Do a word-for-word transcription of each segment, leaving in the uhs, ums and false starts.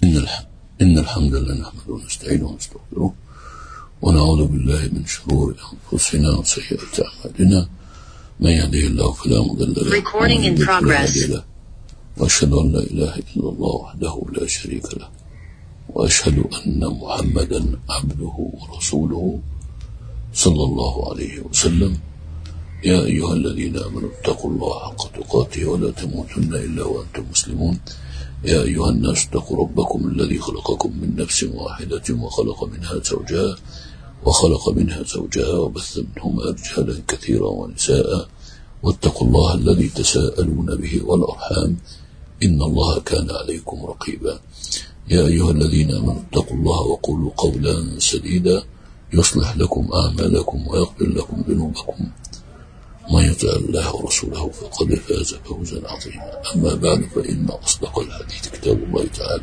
إن الحمد, إن الحمد لله نحمده ونستعينه ونستغفره ونعوذ بالله من شرور أنفسنا وسيئات أعمالنا. من يهده الله فلا مضل له ومن يضلل فلا هادي له، وأشهد أن لا إله إلا الله وحده لا شريك له، وأشهد أن محمدا عبده ورسوله صلى الله عليه وسلم. يا أيها الذين آمنوا اتقوا الله حق تقاته ولا تموتن إلا وأنتم مسلمون. يا أيها الناس اتقوا ربكم الذي خلقكم من نفس واحدة وخلق منها زوجها وخلق منها زوجها وبث منهما رجالا كثيرا ونساء، واتقوا الله الذي تساءلون به والأرحام إن الله كان عليكم رقيبا. يا أيها الذين آمنوا اتقوا الله وقولوا قولا سديدا يصلح لكم أعمالكم ويغفر لكم ذنوبكم، من يطع الله ورسوله فقد فاز فوزا عظيما. أما بعد، فإن أصدق الحديث كتاب الله تعالى،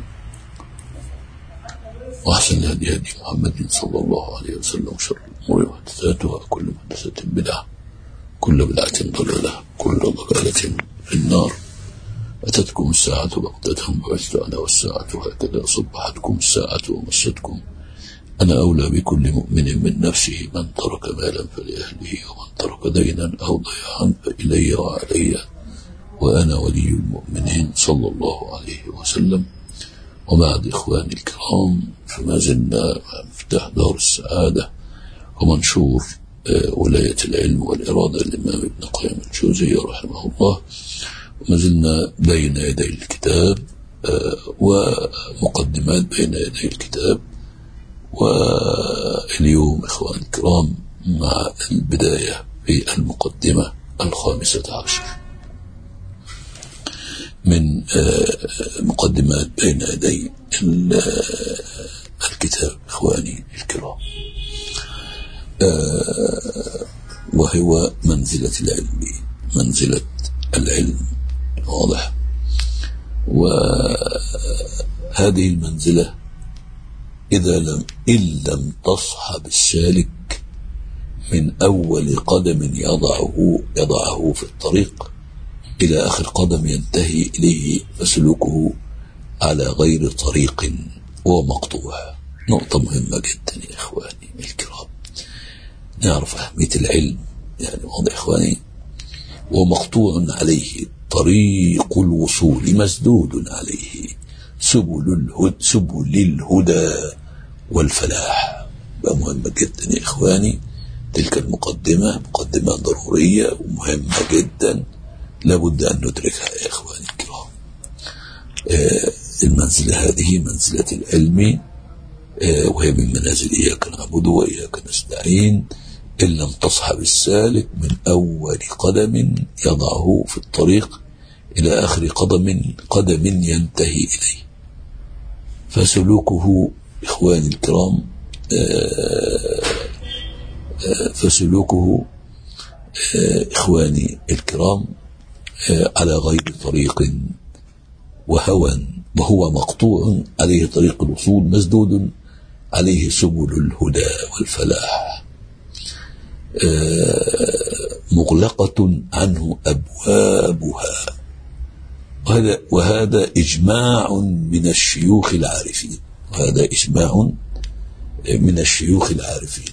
وأحسن الهدي هدي محمد صلى الله عليه وسلم، وشر الأمور محدثاتها، كل محدثة بدعة، كل بدعة ضلالة، كل ضلالة في النار. أتتكم الساعة بغتة بعثت أنا والساعة هكذا، صبحتكم الساعة ومستكم. أنا أولى بكل مؤمن من نفسه، من ترك مالا فلأهله، ومن ترك دينا أو ضياعا فإلي وعلي، وأنا ولي المؤمنين صلى الله عليه وسلم. وبعد إخواني الكرام، فما زلنا مفتاح دار السعادة ومنشور ولاية العلم والإرادة للإمام ابن قيم الجوزية رحمه الله، وما زلنا بين يدي الكتاب ومقدمات بين يدي الكتاب. واليوم إخواني الكرام مع البداية في المقدمة الخامسة عشر من مقدمات بين يدي الكتاب إخواني الكرام، وهو منزلة العلم، منزلة العلم، واضح. وهذه المنزلة إذا لم إن لم تصحب السالك من أول قدم يضعه يضعه في الطريق إلى آخر قدم ينتهي إليه، فسلوكه على غير طريق ومقطوع. نقطة مهمة جدا يا إخواني الكرام، نعرف أهمية العلم، يعني واضح إخواني. ومقطوع عليه طريق الوصول، مسدود عليه سبل الهدى سبل الهدى والفلاح. بقى مهمة جدا يا إخواني، تلك المقدمة مقدمة ضرورية ومهمة جدا، لابد أن ندركها يا إخواني الكرام. آه المنزلة هذه منزلة العلم، آه وهي من منازل إياك نعبد وإياك نستعين. إن لم تصحب السالك من أول قدم يضعه في الطريق إلى آخر قدم قدم ينتهي إليه، فسلوكه إخواني الكرام آآ آآ فسلوكه إخواني الكرام على غير طريق وهوى، وهو مقطوع عليه طريق الوصول، مسدود عليه سبل الهدى والفلاح، مغلقة عنه أبوابها. وهذا, وهذا إجماع من الشيوخ العارفين، وهذا إجماع من الشيوخ العارفين،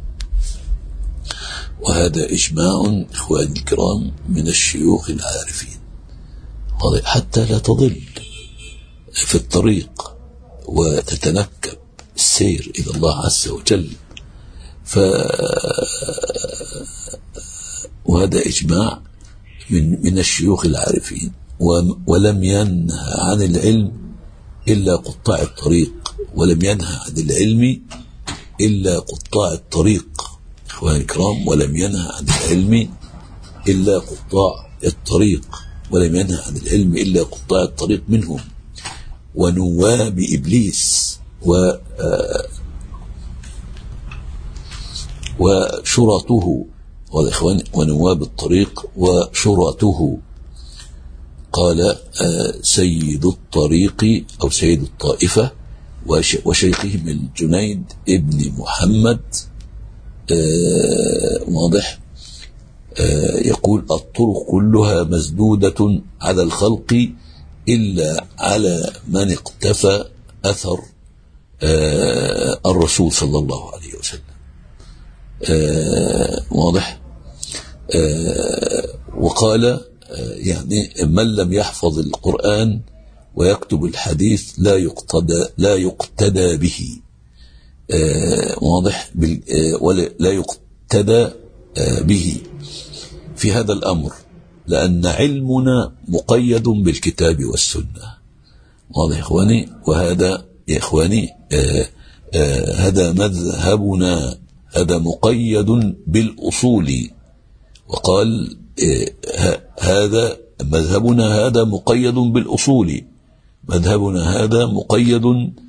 وهذا إجماع إخواني الكرام من الشيوخ العارفين، حتى لا تضل في الطريق وتتنكب السير إلى الله عز وجل. ف وهذا إجماع من من الشيوخ العارفين. ولم ينهى عن العلم إلا قطاع الطريق، ولم ينهى عن العلم إلا قطاع الطريق إخواني الكرام، ولم ينهى عن العلم إلا قطاع الطريق، ولم ينهى عن العلم إلا قطاع الطريق منهم ونواب إبليس و وشرطه، والإخوان ونواب الطريق وشرطه. قال سيد الطريق أو سيد الطائفة وشيخهم الجنيد ابن محمد، واضح، يقول الطرق كلها مسدودة على الخلق إلا على من اقتفى أثر الرسول صلى الله عليه وسلم. واضح. وقال يعني من لم يحفظ القرآن ويكتب الحديث لا يقتدى لا يقتدى به. واضح. ولا لا يقتدى به في هذا الأمر، لأن علمنا مقيد بالكتاب والسنة. واضح يا إخواني. وهذا يا إخواني آآ آآ هذا مذهبنا، هذا مقيد بالأصول. وقال هذا مذهبنا هذا مقيد بالأصول، مذهبنا هذا مقيد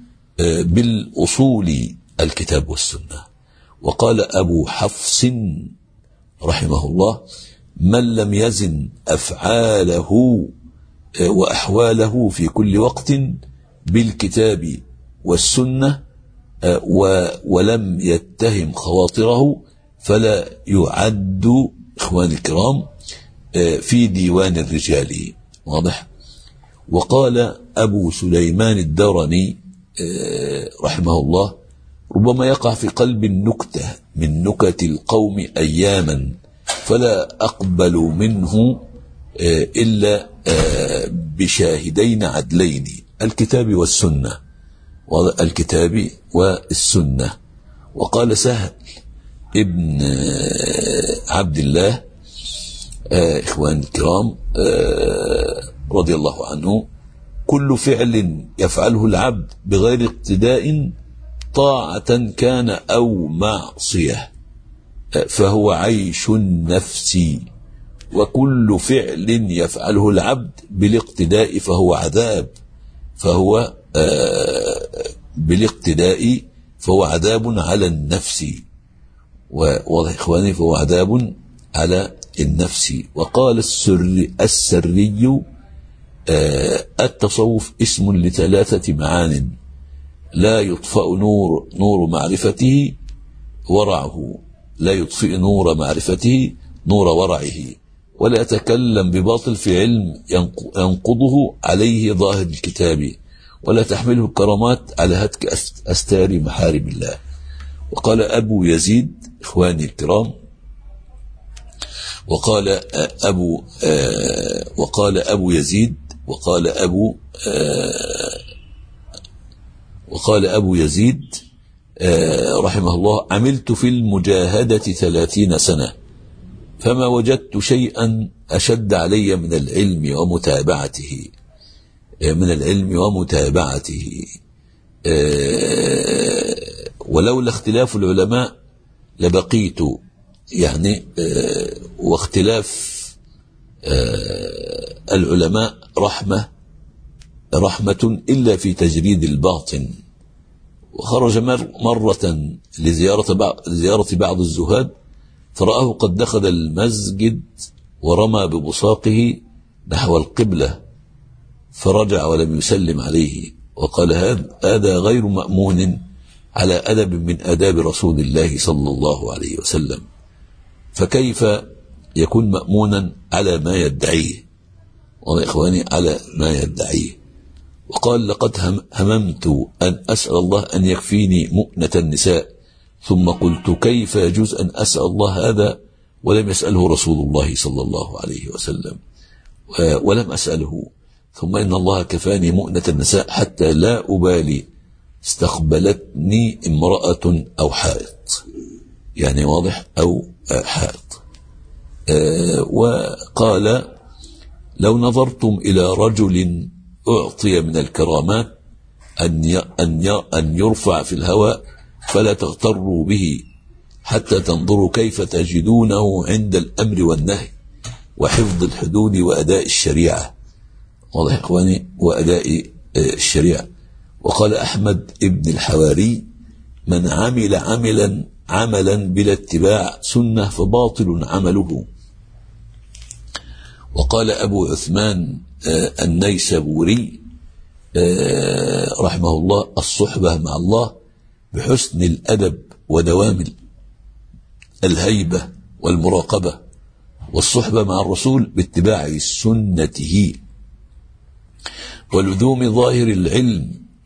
بالأصول الكتاب والسنة. وقال أبو حفص رحمه الله من لم يزن أفعاله وأحواله في كل وقت بالكتاب والسنة ولم يتهم خواطره فلا يعد إخواني الكرام في ديوان الرجال. واضح. وقال أبو سليمان الدرني رحمه الله ربما يقع في قلب النكتة من نكت القوم أياما فلا أقبل منه إلا بشاهدين عدلين، الكتاب والسنة، الكتاب والسنة. وقال سهل ابن عبد الله إخوان الكرام رضي الله عنه كل فعل يفعله العبد بغير اقتداء طاعة كان أو معصية فهو عيش النفس، وكل فعل يفعله العبد بالاقتداء فهو عذاب فهو بالاقتداء فهو عذاب على النفس. وواضح إخواني فهو عذاب على النفس. وقال السري, السري التصوف اسم لثلاثة معان لا يطفأ نور نور معرفته ورعه، لا يطفئ نور معرفته نور ورعه، ولا يتكلم بباطل في علم ينقضه عليه ظاهر الكتاب، ولا تحمله الكرامات على هتك أستار محارم الله. وقال أبو يزيد إخواني الكرام وقال أبو وقال أبو يزيد وقال أبو وقال أبو يزيد رحمه الله عملت في المجاهدة ثلاثين سنة فما وجدت شيئا أشد علي من العلم ومتابعته من العلم ومتابعته ولولا اختلاف العلماء لبقيت يعني واختلاف العلماء رحمة رحمة إلا في تجريد الباطن. وخرج مرة لزيارة بعض, لزيارة بعض الزهاد فرآه قد دخل المسجد ورمى ببصاقه نحو القبلة فرجع ولم يسلم عليه وقال هذا غير مأمون على أدب من آداب رسول الله صلى الله عليه وسلم، فكيف يكون مأمونا على ما يدعيه؟ وأنا إخواني على ما يدعيه. وقال لقد هممت أن أسأل الله أن يكفيني مؤنة النساء ثم قلت كيف يجوز أن أسأل الله هذا ولم يسأله رسول الله صلى الله عليه وسلم ولم أسأله، ثم إن الله كفاني مؤنة النساء حتى لا أبالي استقبلتني امرأة أو حائط، يعني واضح أو حائط. وقال لو نظرتم إلى رجل أعطي من الكرامات أن أن يرفع في الهواء فلا تغتروا به حتى تنظروا كيف تجدونه عند الأمر والنهي وحفظ الحدود وأداء الشريعة. واضح يا إخواني؟ وأداء الشريعة. وقال أحمد ابن الحواري من عمل عملا عملا بلا اتباع سنة فباطل عمله. وقال أبو عثمان النيسابوري رحمه الله الصحبة مع الله بحسن الأدب ودوام الهيبة والمراقبة، والصحبة مع الرسول باتباع سنته ولزوم ظاهر العلم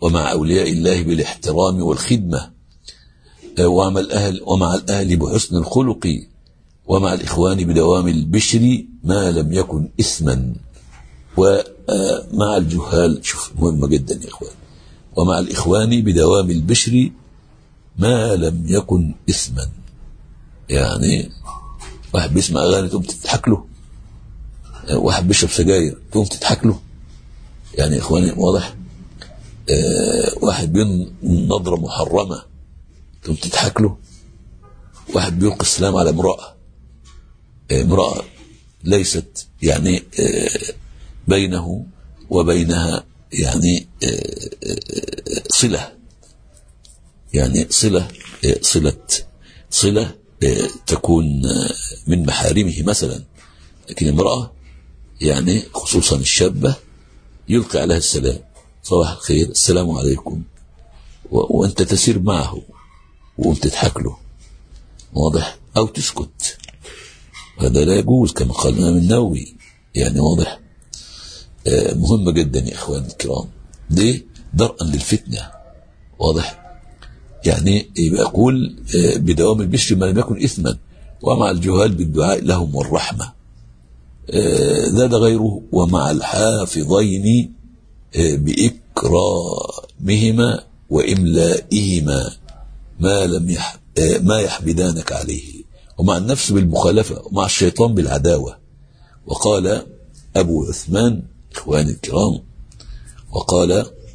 ومع أولياء الله بالاحترام والخدمة، ومع الأهل, ومع الأهل بحسن الخلق، ومع الإخوان بدوام البشر ما لم يكن إثما، ومع الجهال. شوف مهمة جدا يا إخوان، ومع الإخوان بدوام البشر ما لم يكن إثما. يعني واحد بيسمع أغاني تقوم تضحك له، واحد بيشرب سجاير تقوم تضحك له، يعني إخواني واضح. آه واحد بين نظرة محرمة تقوم تضحك له، واحد بيلقي السلام على امرأة، آه امرأة ليست يعني آه بينه وبينها يعني آه آه صلة، يعني صلة آه صلة صلة آه تكون آه من محارمه مثلا، لكن امرأة يعني خصوصا الشابة يلقي عليها السلام، صباح الخير، السلام عليكم، وانت تسير معه وانت تضحك له، واضح، او تسكت، هذا لا يجوز كما قال الإمام النووي، يعني واضح. آه مهمة جدا يا اخوان الكرام، ليه؟ درءا للفتنة، واضح. يعني يبقى يقول آه بدوام البشر ما لم يكن إثما، ومع الجهال بالدعاء لهم والرحمة. آه زاد غيره ومع الحافظين آه بإكرامهما وإملائهما ما لم يح... آه ما يحمدانك عليه، ومع النفس بالمخالفة، ومع الشيطان بالعداوة. وقال أبو عثمان إخواني الكرام، وقال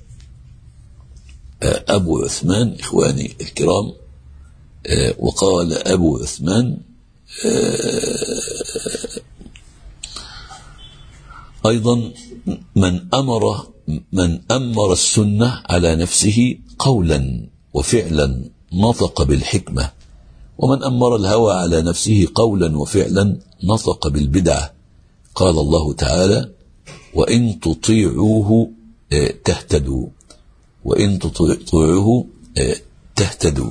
آه أبو عثمان إخواني الكرام آه وقال أبو عثمان آه أيضا من أمر من أمر السنة على نفسه قولا وفعلا نطق بالحكمة، ومن أمر الهوى على نفسه قولا وفعلا نطق بالبدعة. قال الله تعالى: وإن تطيعوه تهتدوا، وإن تطيعوه تهتدوا،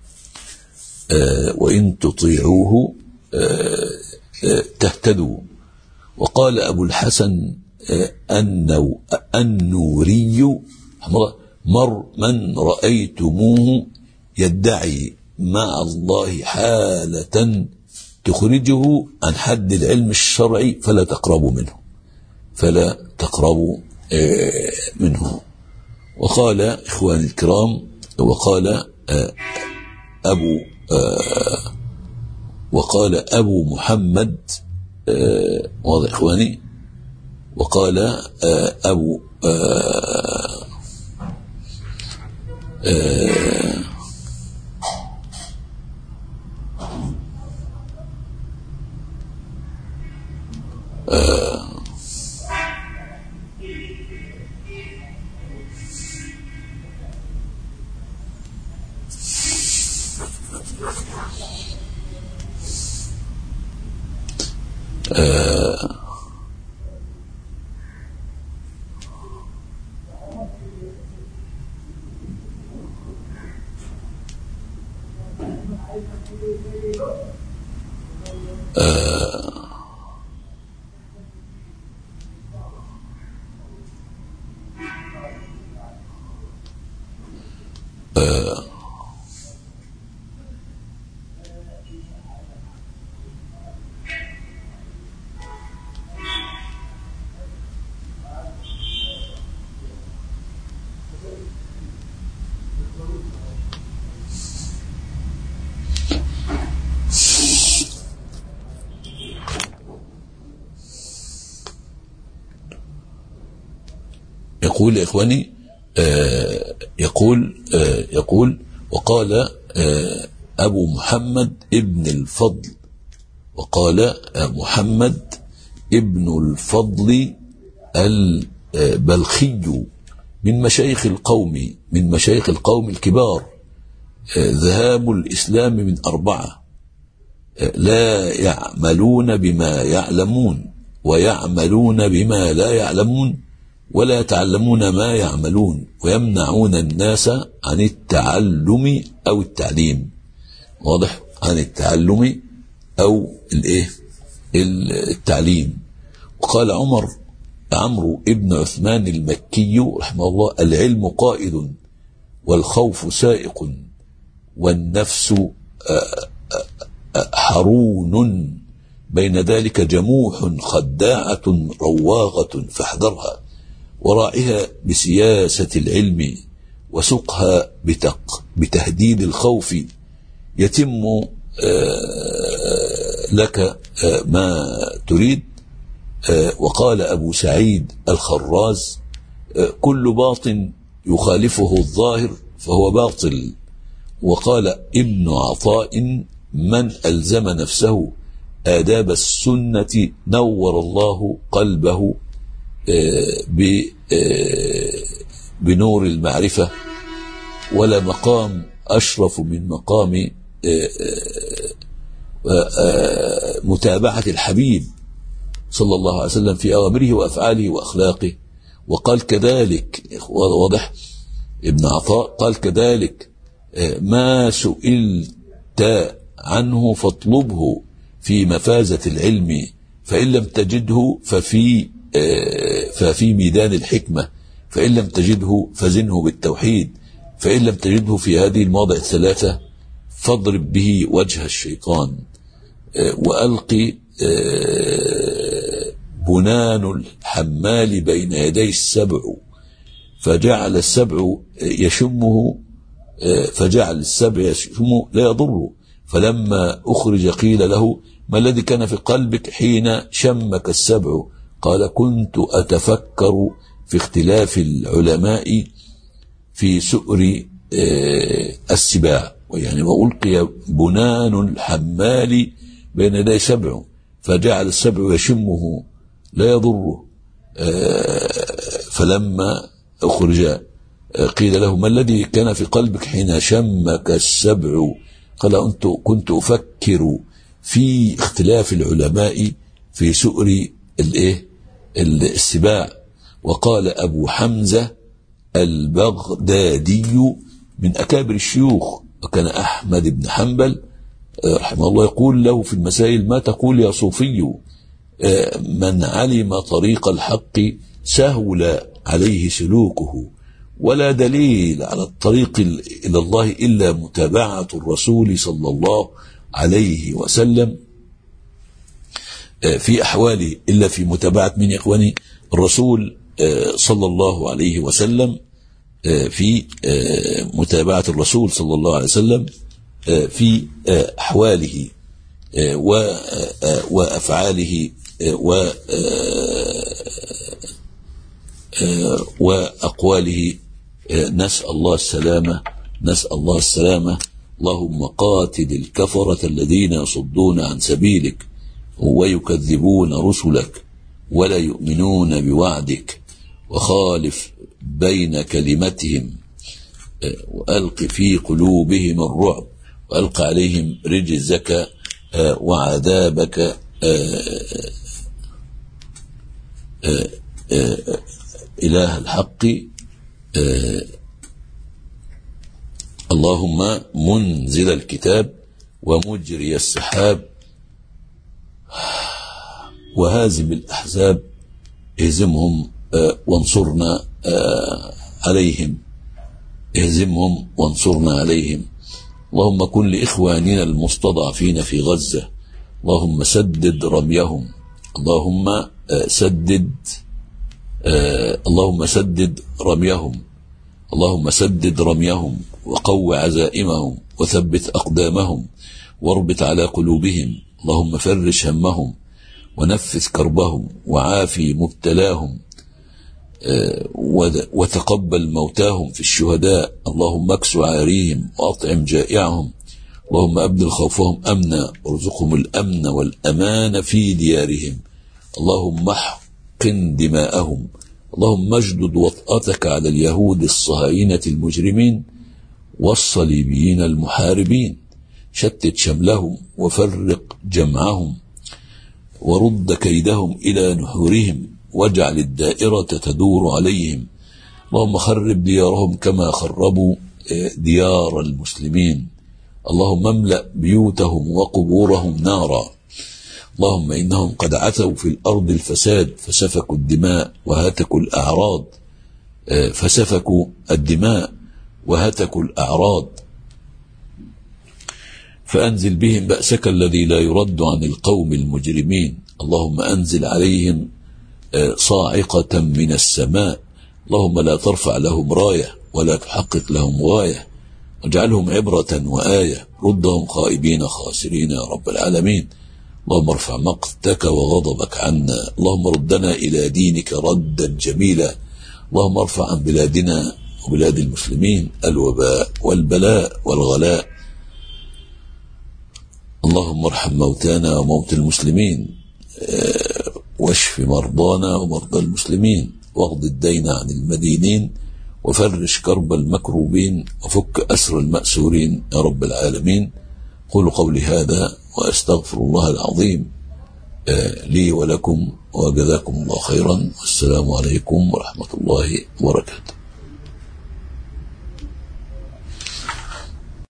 وإن تطيعوه تهتدوا. وقال أبو الحسن النو النوري: مر من رأيتموه يدعي مع الله حالة تخرجه عن حد العلم الشرعي فلا تقربوا منه، فلا تقربوا منه. وقال إخواني الكرام، وقال أبو وقال أبو محمد، واضح إخواني، وقال أبو آه آه آه آه آه آه يقول يا إخواني آه يقول آه يقول وقال آه أبو محمد ابن الفضل، وقال آه محمد ابن الفضل البلخي من مشايخ القوم من مشايخ القوم الكبار. آه ذهاب الإسلام من أربعة: آه لا يعملون بما يعلمون، ويعملون بما لا يعلمون، ولا يتعلمون ما يعملون، ويمنعون الناس عن التعلم أو التعليم. واضح، عن التعلم أو الايه التعليم. وقال عمر عمرو ابن عثمان المكي رحمه الله: العلم قائد والخوف سائق والنفس حرون، بين ذلك جموح خداعة رواغة فاحذرها، وراعها بسياسة العلم وسقها بتق بتهديد الخوف، يتم لك ما تريد. وقال أبو سعيد الخراز: كل باطن يخالفه الظاهر فهو باطل. وقال ابن عطاء: من ألزم نفسه آداب السنة نور الله قلبه بنور المعرفة، ولا مقام أشرف من مقام متابعة الحبيب صلى الله عليه وسلم في أوامره وأفعاله وأخلاقه. وقال كذلك، واضح، ابن عطاء قال كذلك: ما سئلت عنه فاطلبه في مفازة العلم، فإن لم تجده ففي ففي ميدان الحكمة، فإن لم تجده فزنه بالتوحيد، فإن لم تجده في هذه المواضع الثلاثة فاضرب به وجه الشيطان. وألقي بنان الحمال بين يدي السبع، فجعل السبع يشمه فجعل السبع يشمه لا يضره، فلما أخرج قيل له: ما الذي كان في قلبك حين شمك السبع؟ قال: كنت أتفكر في اختلاف العلماء في سؤر السباع. يعني وألقي بنان الحمال بين يدي سبع فجعل السبع يشمه لا يضره، فلما أخرج قيل له: ما الذي كان في قلبك حين شمك السبع؟ قال: كنت أفكر في اختلاف العلماء في سؤر الايه السباع. وقال أبو حمزة البغدادي من أكابر الشيوخ، وكان أحمد بن حنبل رحمه الله يقول له في المسائل: ما تقول يا صوفي؟ من علم طريق الحق سهل عليه سلوكه، ولا دليل على الطريق إلى الله إلا متابعة الرسول صلى الله عليه وسلم في أحواله، إلا في متابعة من إخواني الرسول صلى الله عليه وسلم، في متابعة الرسول صلى الله عليه وسلم في أحواله وأفعاله وأقواله. نسأل الله السلامة، نسأل الله السلامة. اللهم قاتل الكفرة الذين يصدون عن سبيلك ويكذبون رسلك ولا يؤمنون بوعدك، وخالف بين كلمتهم، وألق في قلوبهم الرعب، وألق عليهم رجزك وعذابك إله الحق. اللهم منزل الكتاب ومجري السحاب وهازم الأحزاب، اهزمهم وانصرنا عليهم، اهزمهم وانصرنا عليهم. اللهم كن لإخواننا المستضعفين في غزة، اللهم سدد رميهم، اللهم سدد اللهم سدد رميهم، اللهم سدد رميهم وقو عزائمهم وثبت أقدامهم واربط على قلوبهم. اللهم فرش همهم ونفذ كربهم وعافي مبتلاهم وتقبل موتاهم في الشهداء. اللهم اكس عاريهم وأطعم جائعهم، اللهم أبدل خوفهم أمنا وارزقهم الأمن والأمان في ديارهم. اللهم احقن دماءهم، اللهم اجدد وطأتك على اليهود الصهاينة المجرمين والصليبيين المحاربين، شتت شملهم وفرق جمعهم ورد كيدهم إلى نحورهم، واجعل الدائرة تدور عليهم. اللهم خرب ديارهم كما خربوا ديار المسلمين. اللهم املأ بيوتهم وقبورهم نارا. اللهم إنهم قد عثوا في الأرض الفساد فسفكوا الدماء وهتكوا الأعراض فسفكوا الدماء وهتكوا الأعراض فأنزل بهم بأسك الذي لا يرد عن القوم المجرمين. اللهم أنزل عليهم صاعقة من السماء. اللهم لا ترفع لهم راية ولا تحقق لهم غاية، واجعلهم عبرة وآية، ردهم خائبين خاسرين يا رب العالمين. اللهم ارفع مقتك وغضبك عنا، اللهم ردنا إلى دينك ردا جميلا. اللهم ارفع عن بلادنا وبلاد المسلمين الوباء والبلاء والغلاء. اللهم ارحم موتانا وموتى المسلمين، واشف مرضانا ومرضى المسلمين، واقض الدين عن المدينين، وفرج كرب المكروبين، وفك أسر المأسورين يا رب العالمين. قولوا قولي هذا وأستغفر الله العظيم لي ولكم، وجزاكم الله خيرا، والسلام عليكم ورحمة الله وبركاته.